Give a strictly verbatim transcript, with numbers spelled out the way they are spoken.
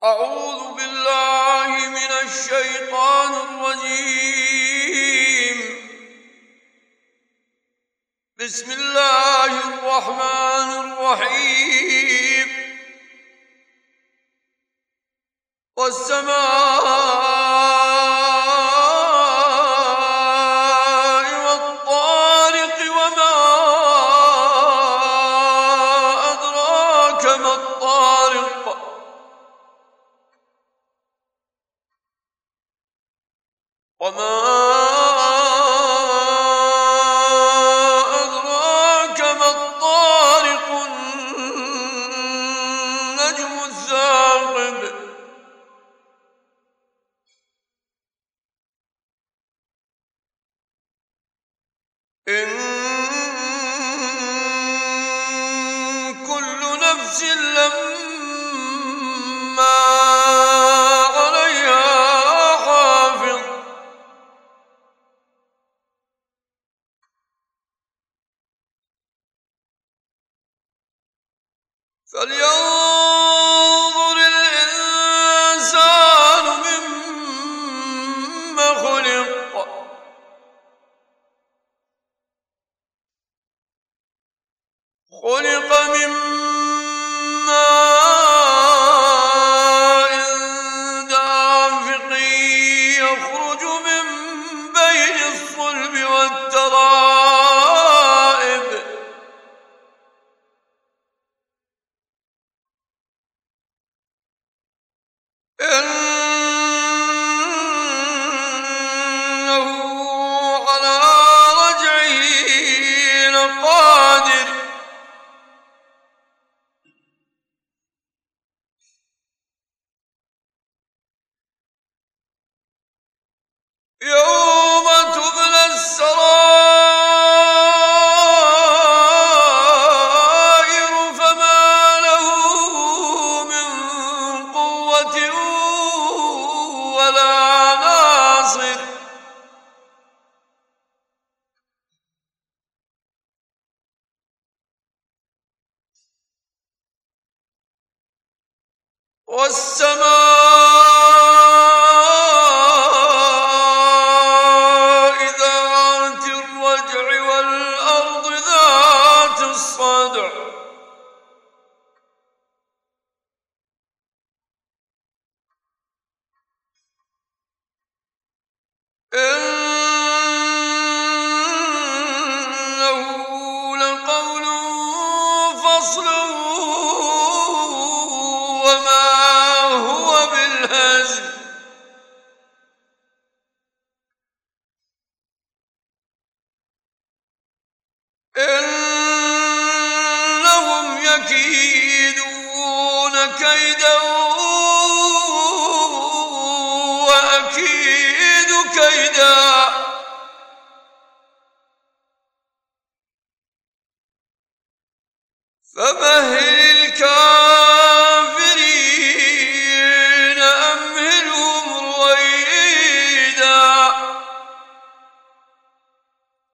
أعوذ بالله من الشيطان الرجيم. بسم الله الرحمن الرحيم. والسماء والطارق وما أدراك ما الطارق وما أدراك ما الطارق النجم الثاقب إن كل نفس لما عليها حافظ فلينظر الإنسان مما خلق خلق من ماء دافق يخرج من بين الصلب والترائب إنه على رجعه لقادر يوم تبلى السرائر فما له من قوة ولا ناصر والسماء ذات الرجع والأرض ذات الصدع إنه لقول فصل وما هو بالهزل إنهم يكيدون كيدا وأكيد كيدا